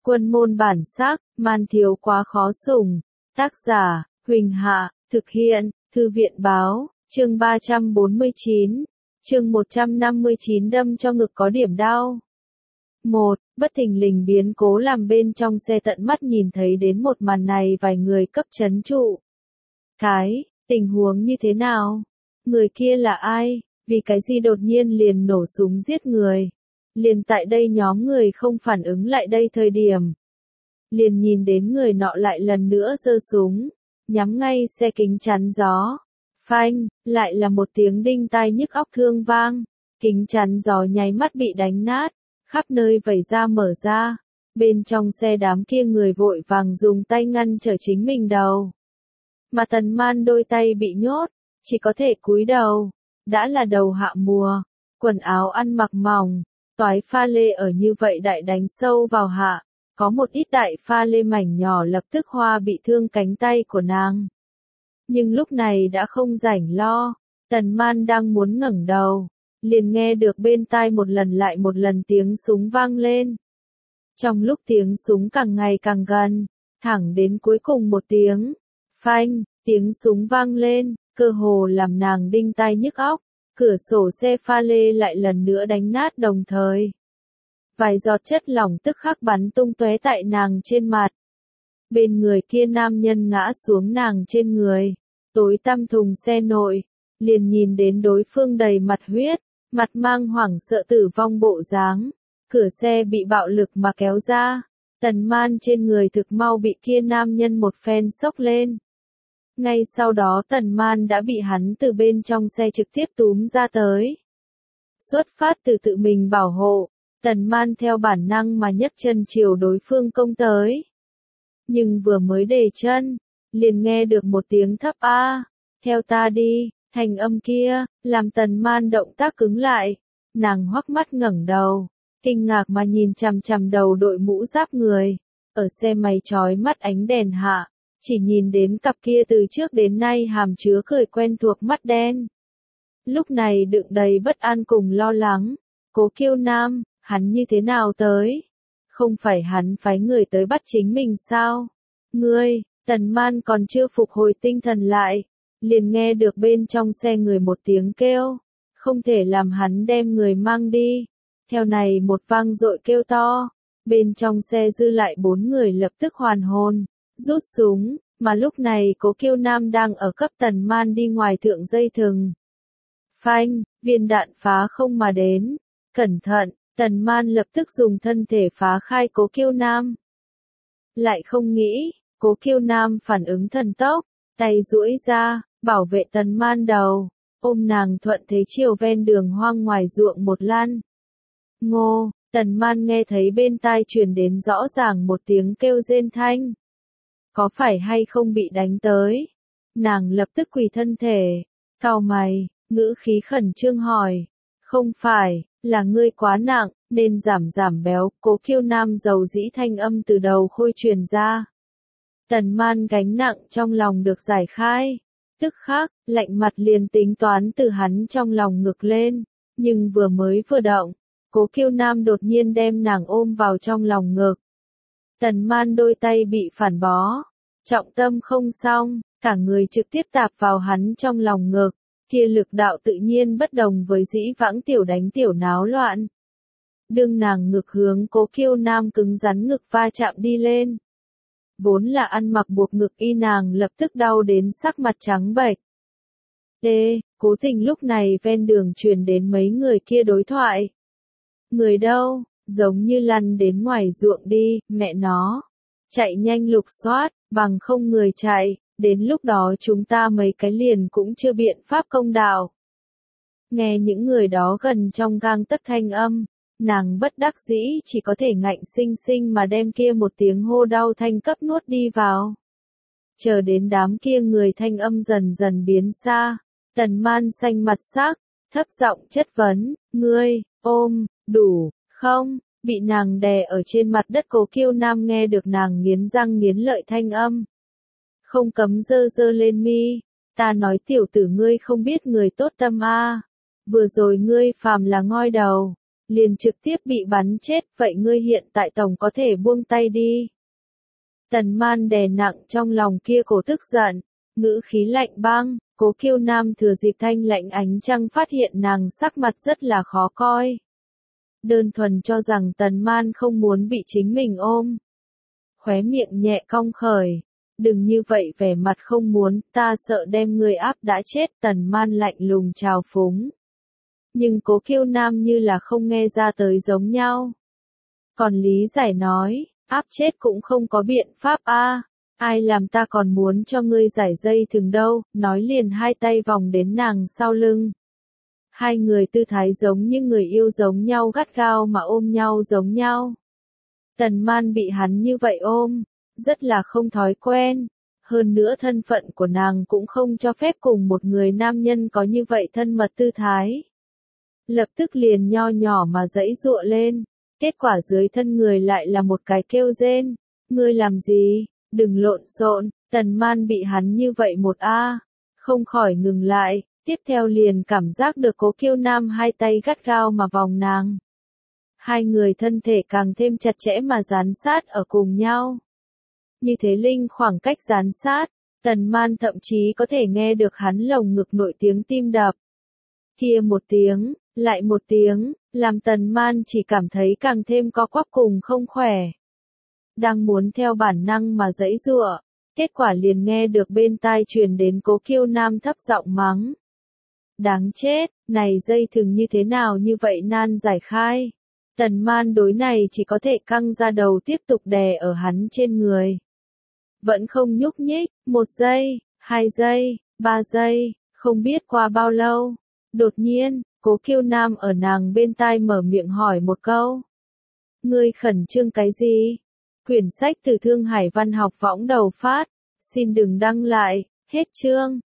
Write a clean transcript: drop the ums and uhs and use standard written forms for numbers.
Quân môn bản sắc, man thiếu quá khó sủng. Tác giả, Huỳnh Hạ, thực hiện, Thư viện báo, chương 349, chương 159 đâm cho ngực có điểm đau. 1. Bất thình lình biến cố làm bên trong xe tận mắt nhìn thấy đến một màn này vài người cấp chấn trụ. Tình huống như thế nào? Người kia là ai? Vì cái gì đột nhiên liền nổ súng giết người? Liền tại đây nhóm người không phản ứng lại đây thời điểm. Liền nhìn đến người nọ lại lần nữa giơ súng, nhắm ngay xe kính chắn gió. Phanh, lại là một tiếng đinh tai nhức óc thương vang. Kính chắn gió nháy mắt bị đánh nát, khắp nơi vẩy ra mở ra. Bên trong xe đám kia người vội vàng dùng tay ngăn trở chính mình đầu. Mà Tần Man đôi tay bị nhốt, chỉ có thể cúi đầu. Đã là đầu hạ mùa, quần áo ăn mặc mỏng, toái pha lê ở như vậy đại đánh sâu vào hạ. Có một ít đại pha lê mảnh nhỏ lập tức hoa bị thương cánh tay của nàng. Nhưng lúc này đã không rảnh lo, Tần Man đang muốn ngẩng đầu, liền nghe được bên tai một lần lại một lần tiếng súng vang lên. Trong lúc tiếng súng càng ngày càng gần, thẳng đến cuối cùng một tiếng, phanh, tiếng súng vang lên, cơ hồ làm nàng đinh tai nhức óc, cửa sổ xe pha lê lại lần nữa đánh nát đồng thời. Vài giọt chất lỏng tức khắc bắn tung tóe tại nàng trên mặt. Bên người kia nam nhân ngã xuống nàng trên người, tối tăm thùng xe nội, liền nhìn đến đối phương đầy mặt huyết, mặt mang hoảng sợ tử vong bộ dáng. Cửa xe bị bạo lực mà kéo ra, Tần Man trên người thực mau bị kia nam nhân một phen xốc lên. Ngay sau đó Tần Man đã bị hắn từ bên trong xe trực tiếp túm ra tới. Xuất phát từ tự mình bảo hộ, Tần Man theo bản năng mà nhấc chân chiều đối phương công tới. Nhưng vừa mới đề chân, liền nghe được một tiếng thấp a, theo ta đi, thanh âm kia, làm Tần Man động tác cứng lại. Nàng hoắc mắt ngẩng đầu, kinh ngạc mà nhìn chằm chằm đầu đội mũ giáp người, ở xe máy chói mắt ánh đèn hạ, chỉ nhìn đến cặp kia từ trước đến nay hàm chứa cười quen thuộc mắt đen. Lúc này đựng đầy bất an cùng lo lắng, Cố Kiêu Nam, hắn như thế nào tới? Không phải hắn phái người tới bắt chính mình sao? Ngươi, Tần Man còn chưa phục hồi tinh thần lại, liền nghe được bên trong xe người một tiếng kêu, không thể làm hắn đem người mang đi. Theo này một vang dội kêu to, bên trong xe dư lại 4 người lập tức hoàn hồn, rút súng, mà lúc này Cố Kiêu Nam đang ở cấp Tần Man đi ngoài thượng dây thừng. Phanh, viên đạn phá không mà đến, cẩn thận, Tần Man lập tức dùng thân thể phá khai Cố Kiêu Nam. Lại không nghĩ, Cố Kiêu Nam phản ứng thần tốc, tay duỗi ra, bảo vệ Tần Man đầu, ôm nàng thuận thế chiều ven đường hoang ngoài ruộng một lăn. Ngô, Tần Man nghe thấy bên tai truyền đến rõ ràng một tiếng kêu rên thanh. Có phải hay không bị đánh tới? Nàng lập tức quỳ thân thể, cau mày, ngữ khí khẩn trương hỏi. Không phải, là ngươi quá nặng, nên giảm béo. Cố Kiêu Nam dầu dĩ thanh âm từ đầu khôi truyền ra. Tần Man gánh nặng trong lòng được giải khai. Tức khắc, lạnh mặt liền tính toán từ hắn trong lòng ngực lên. Nhưng vừa mới vừa động, Cố Kiêu Nam đột nhiên đem nàng ôm vào trong lòng ngực. Tần Man đôi tay bị phản bó, trọng tâm không xong, cả người trực tiếp tạp vào hắn trong lòng ngực. Kia lực đạo tự nhiên bất đồng với dĩ vãng tiểu đánh tiểu náo loạn. Đương nàng ngực hướng Cố Kiêu Nam cứng rắn ngực va chạm đi lên. Vốn là ăn mặc buộc ngực y nàng lập tức đau đến sắc mặt trắng bệch. Cố Tình lúc này ven đường truyền đến mấy người kia đối thoại. Người đâu, giống như lăn đến ngoài ruộng đi, mẹ nó. Chạy nhanh lục soát, bằng không người chạy. Đến lúc đó chúng ta mấy cái liền cũng chưa biện pháp công đạo. Nghe những người đó gần trong gang tấc thanh âm, nàng bất đắc dĩ chỉ có thể ngạnh sinh sinh mà đem kia một tiếng hô đau thanh cấp nuốt đi vào. Chờ đến đám kia người thanh âm dần dần biến xa, Tần Man xanh mặt sắc, thấp giọng chất vấn, ngươi, ôm, đủ, không? Bị nàng đè ở trên mặt đất Cố Kiêu Nam nghe được nàng nghiến răng nghiến lợi thanh âm. Không cấm dơ lên mi, ta nói tiểu tử ngươi không biết người tốt tâm a. Vừa rồi ngươi phàm là ngoi đầu, liền trực tiếp bị bắn chết, vậy ngươi hiện tại tổng có thể buông tay đi. Tần Man đè nặng trong lòng kia cổ tức giận, ngữ khí lạnh băng, Cố Kiêu Nam thừa dịp thanh lạnh ánh trăng phát hiện nàng sắc mặt rất là khó coi. Đơn thuần cho rằng Tần Man không muốn bị chính mình ôm. Khóe miệng nhẹ cong khởi, đừng như vậy vẻ mặt không muốn, ta sợ đem ngươi áp đã chết. Tần Man lạnh lùng chào phúng. Nhưng Cố Kiêu Nam như là không nghe ra tới giống nhau. Còn lý giải nói, áp chết cũng không có biện pháp a. Ai làm ta còn muốn cho ngươi giải dây thừng đâu, nói liền hai tay vòng đến nàng sau lưng. Hai người tư thái giống như người yêu giống nhau gắt gao mà ôm nhau giống nhau. Tần Man bị hắn như vậy ôm, rất là không thói quen. Hơn nữa thân phận của nàng cũng không cho phép cùng một người nam nhân có như vậy thân mật tư thái. Lập tức liền nho nhỏ mà giãy giụa lên. Kết quả dưới thân người lại là một cái kêu rên. Ngươi làm gì? Đừng lộn xộn. Tần Man bị hắn như vậy một không khỏi ngừng lại, tiếp theo liền cảm giác được Cố Kiêu Nam hai tay gắt gao mà vòng nàng. Hai người thân thể càng thêm chặt chẽ mà dán sát ở cùng nhau. Như thế linh khoảng cách dán sát, Tần Man thậm chí có thể nghe được hắn lồng ngực nội tiếng tim đập. Kia một tiếng, lại một tiếng, làm Tần Man chỉ cảm thấy càng thêm co quắp cùng không khỏe. Đang muốn theo bản năng mà giãy giụa, kết quả liền nghe được bên tai truyền đến Cố Kiêu Nam thấp giọng mắng. Đáng chết, này dây thừng như thế nào như vậy nan giải khai. Tần Man đối này chỉ có thể căng ra đầu tiếp tục đè ở hắn trên người. Vẫn không nhúc nhích, 1 giây, 2 giây, 3 giây, không biết qua bao lâu. Đột nhiên, Cố Kiêu Nam ở nàng bên tai mở miệng hỏi một câu. Ngươi khẩn trương cái gì? Quyển sách từ Thương Hải Văn học võng đầu phát. Xin đừng đăng lại, hết chương.